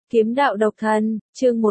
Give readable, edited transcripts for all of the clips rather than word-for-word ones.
Kiếm đạo độc thân, chương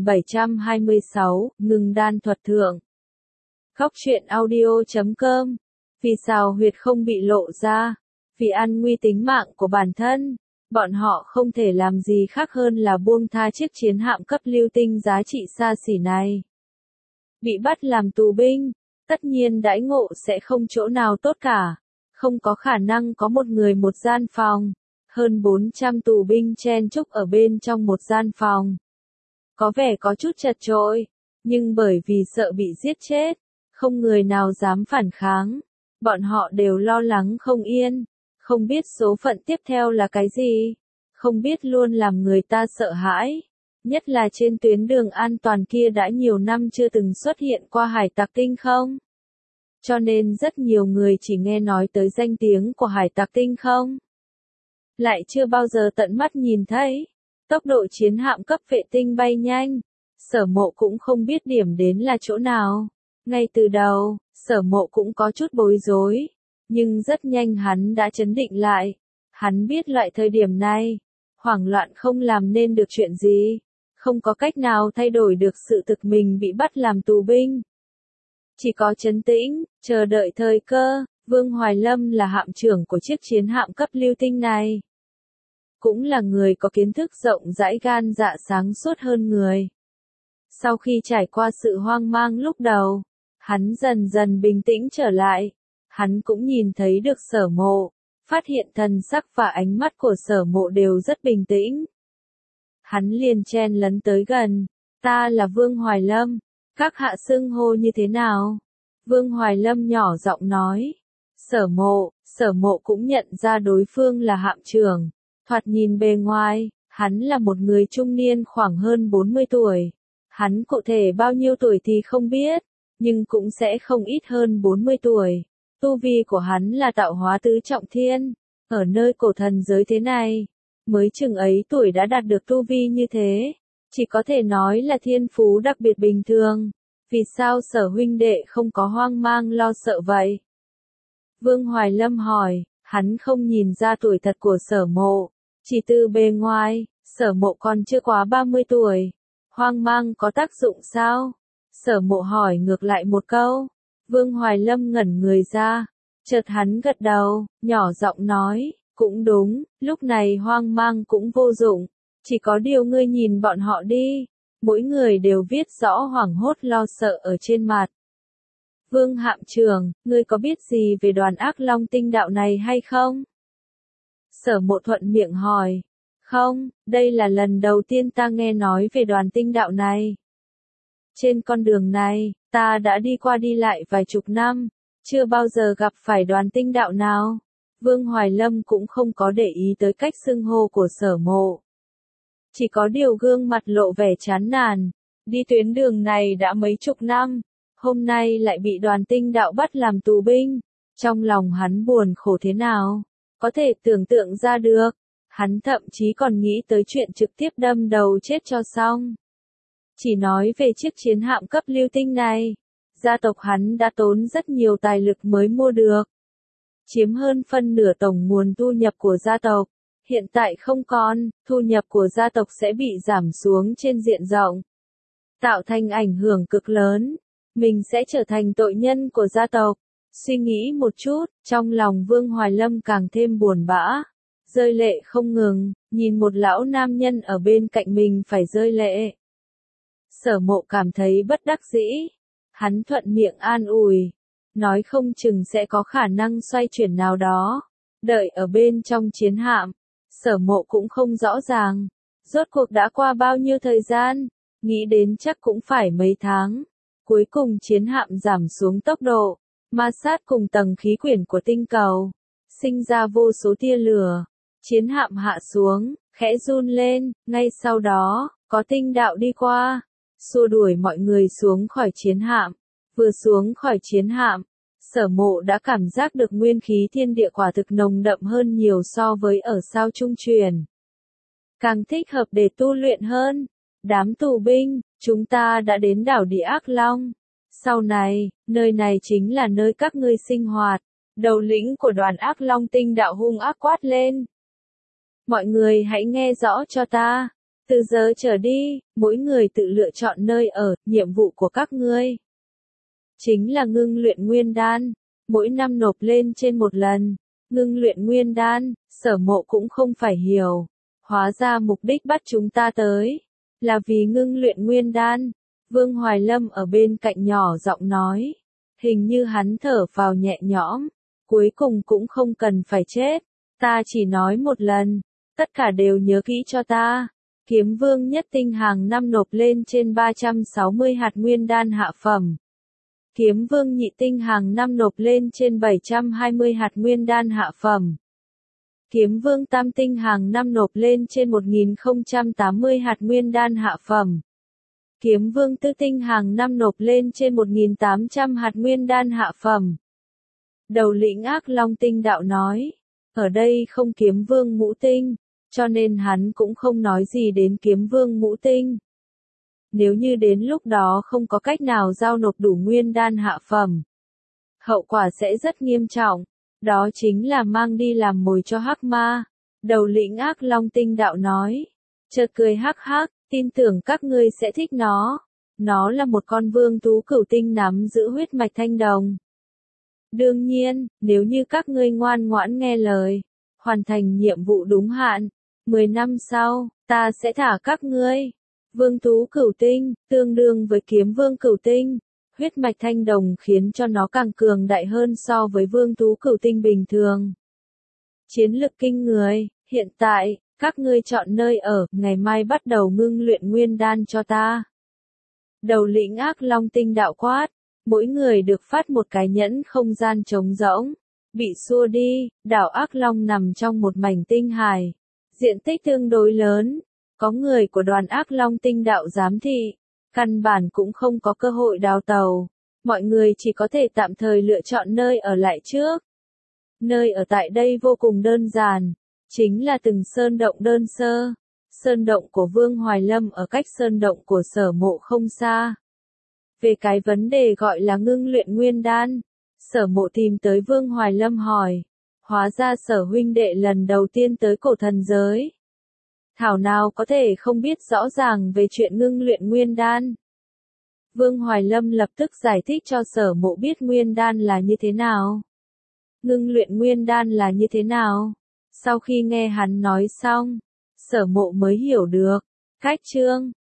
1726, ngừng đan thuật thượng. Góc truyện audio.com. Vì sao huyệt không bị lộ ra? Vì an nguy tính mạng của bản thân, bọn họ không thể làm gì khác hơn là buông tha chiếc chiến hạm cấp lưu tinh giá trị xa xỉ này. Bị bắt làm tù binh, tất nhiên đãi ngộ sẽ không chỗ nào tốt cả, không có khả năng có một người một gian phòng. Hơn 400 tù binh chen chúc ở bên trong một gian phòng. Có vẻ có chút chật chội, nhưng bởi vì sợ bị giết chết, không người nào dám phản kháng. Bọn họ đều lo lắng không yên, không biết số phận tiếp theo là cái gì, không biết luôn làm người ta sợ hãi. Nhất là trên tuyến đường an toàn kia đã nhiều năm chưa từng xuất hiện qua hải tặc tinh không. Cho nên rất nhiều người chỉ nghe nói tới danh tiếng của hải tặc tinh không, lại chưa bao giờ tận mắt nhìn thấy. Tốc độ chiến hạm cấp vệ tinh bay nhanh, Sở Mộ cũng không biết điểm đến là chỗ nào. Ngay từ đầu, Sở Mộ cũng có chút bối rối, nhưng rất nhanh hắn đã trấn định lại. Hắn biết loại thời điểm này, hoảng loạn không làm nên được chuyện gì, không có cách nào thay đổi được sự thực mình bị bắt làm tù binh. Chỉ có trấn tĩnh, chờ đợi thời cơ. Vương Hoài Lâm là hạm trưởng của chiếc chiến hạm cấp lưu tinh này, cũng là người có kiến thức rộng rãi, gan dạ sáng suốt hơn người. Sau khi trải qua sự hoang mang lúc đầu, hắn dần dần bình tĩnh trở lại. Hắn cũng nhìn thấy được Sở Mộ, phát hiện thần sắc và ánh mắt của Sở Mộ đều rất bình tĩnh. Hắn liền chen lấn tới gần. Ta là Vương Hoài Lâm, các hạ xưng hô như thế nào? Vương Hoài Lâm nhỏ giọng nói. Sở Mộ cũng nhận ra đối phương là hạm trưởng. Thoạt nhìn bề ngoài, hắn là một người trung niên khoảng hơn 40 tuổi. Hắn cụ thể bao nhiêu tuổi thì không biết, nhưng cũng sẽ không ít hơn 40 tuổi. Tu vi của hắn là tạo hóa tứ trọng thiên. Ở nơi cổ thần giới thế này, mới chừng ấy tuổi đã đạt được tu vi như thế, chỉ có thể nói là thiên phú đặc biệt bình thường. Vì sao Sở huynh đệ không có hoang mang lo sợ vậy? Vương Hoài Lâm hỏi. Hắn không nhìn ra tuổi thật của Sở Mộ, chỉ từ bề ngoài, Sở Mộ còn chưa quá 30 tuổi. Hoang mang có tác dụng sao? Sở Mộ hỏi ngược lại một câu. Vương Hoài Lâm ngẩn người ra, chợt hắn gật đầu, nhỏ giọng nói, cũng đúng, lúc này hoang mang cũng vô dụng, chỉ có điều ngươi nhìn bọn họ đi, mỗi người đều viết rõ hoảng hốt lo sợ ở trên mặt. Vương hạm trưởng, ngươi có biết gì về đoàn ác long tinh đạo này hay không? Sở Mộ thuận miệng hỏi. Không, đây là lần đầu tiên ta nghe nói về đoàn tinh đạo này. Trên con đường này, ta đã đi qua đi lại vài chục năm, chưa bao giờ gặp phải đoàn tinh đạo nào. Vương Hoài Lâm cũng không có để ý tới cách xưng hô của Sở Mộ, chỉ có điều gương mặt lộ vẻ chán nản. Đi tuyến đường này đã mấy chục năm, hôm nay lại bị đoàn tinh đạo bắt làm tù binh. Trong lòng hắn buồn khổ thế nào, có thể tưởng tượng ra được. Hắn thậm chí còn nghĩ tới chuyện trực tiếp đâm đầu chết cho xong. Chỉ nói về chiếc chiến hạm cấp lưu tinh này, gia tộc hắn đã tốn rất nhiều tài lực mới mua được, chiếm hơn phân nửa tổng nguồn thu nhập của gia tộc. Hiện tại không còn, thu nhập của gia tộc sẽ bị giảm xuống trên diện rộng, tạo thành ảnh hưởng cực lớn. Mình sẽ trở thành tội nhân của gia tộc. Suy nghĩ một chút, trong lòng Vương Hoài Lâm càng thêm buồn bã, rơi lệ không ngừng, nhìn một lão nam nhân ở bên cạnh mình phải rơi lệ. Sở Mộ cảm thấy bất đắc dĩ, hắn thuận miệng an ủi, nói không chừng sẽ có khả năng xoay chuyển nào đó. Đợi ở bên trong chiến hạm, Sở Mộ cũng không rõ ràng, rốt cuộc đã qua bao nhiêu thời gian, nghĩ đến chắc cũng phải mấy tháng. Cuối cùng chiến hạm giảm xuống tốc độ, ma sát cùng tầng khí quyển của tinh cầu, sinh ra vô số tia lửa. Chiến hạm hạ xuống, khẽ run lên, ngay sau đó, có tinh đạo đi qua, xua đuổi mọi người xuống khỏi chiến hạm. Vừa xuống khỏi chiến hạm, Sở Mộ đã cảm giác được nguyên khí thiên địa quả thực nồng đậm hơn nhiều so với ở sao trung truyền. Càng thích hợp để tu luyện hơn. Đám tù binh, chúng ta đã đến đảo Địa Ác Long. Sau này, nơi này chính là nơi các ngươi sinh hoạt. Đầu lĩnh của đoàn Ác Long tinh đạo hung ác quát lên. Mọi người hãy nghe rõ cho ta. Từ giờ trở đi, mỗi người tự lựa chọn nơi ở, nhiệm vụ của các ngươi chính là ngưng luyện nguyên đan, mỗi năm nộp lên trên một lần. Ngưng luyện nguyên đan, Sở Mộ cũng không phải hiểu. Hóa ra mục đích bắt chúng ta tới là vì ngưng luyện nguyên đan. Vương Hoài Lâm ở bên cạnh nhỏ giọng nói. Hình như hắn thở vào nhẹ nhõm. Cuối cùng cũng không cần phải chết. Ta chỉ nói một lần. Tất cả đều nhớ kỹ cho ta. Kiếm Vương nhất tinh hàng năm nộp lên trên 360 hạt nguyên đan hạ phẩm. Kiếm Vương nhị tinh hàng năm nộp lên trên 720 hạt nguyên đan hạ phẩm. Kiếm Vương tam tinh hàng năm nộp lên trên 1080 hạt nguyên đan hạ phẩm. Kiếm Vương tứ tinh hàng năm nộp lên trên 1800 hạt nguyên đan hạ phẩm. Đầu lĩnh Ác Long Tinh Đạo nói, ở đây không Kiếm Vương ngũ tinh, cho nên hắn cũng không nói gì đến Kiếm Vương ngũ tinh. Nếu như đến lúc đó không có cách nào giao nộp đủ nguyên đan hạ phẩm, hậu quả sẽ rất nghiêm trọng, đó chính là mang đi làm mồi cho hắc ma. Đầu lĩnh Ác Long Tinh Đạo nói, chợt cười hắc hắc, tin tưởng các ngươi sẽ thích nó. Nó là một con vương thú cửu tinh nắm giữ huyết mạch thanh đồng. Đương nhiên, nếu như các ngươi ngoan ngoãn nghe lời, hoàn thành nhiệm vụ đúng hạn, 10 năm sau, ta sẽ thả các ngươi. Vương thú cửu tinh, tương đương với kiếm vương cửu tinh. Huyết mạch thanh đồng khiến cho nó càng cường đại hơn so với vương thú cửu tinh bình thường. Chiến lực kinh người, hiện tại, các ngươi chọn nơi ở, ngày mai bắt đầu ngưng luyện nguyên đan cho ta. Đầu lĩnh Ác Long Tinh Đạo quát, mỗi người được phát một cái nhẫn không gian trống rỗng. Bị xua đi, đảo Ác Long nằm trong một mảnh tinh hải. Diện tích tương đối lớn, có người của đoàn Ác Long Tinh Đạo giám thị, căn bản cũng không có cơ hội đào tàu. Mọi người chỉ có thể tạm thời lựa chọn nơi ở lại trước. Nơi ở tại đây vô cùng đơn giản, chính là từng sơn động đơn sơ. Sơn động của Vương Hoài Lâm ở cách sơn động của Sở Mộ không xa. Về cái vấn đề gọi là ngưng luyện nguyên đan, Sở Mộ tìm tới Vương Hoài Lâm hỏi. Hóa ra Sở huynh đệ lần đầu tiên tới cổ thần giới. Thảo nào có thể không biết rõ ràng về chuyện ngưng luyện nguyên đan. Vương Hoài Lâm lập tức giải thích cho Sở Mộ biết nguyên đan là như thế nào. Ngưng luyện nguyên đan là như thế nào. Sau khi nghe hắn nói xong, Sở Mộ mới hiểu được. Cách chương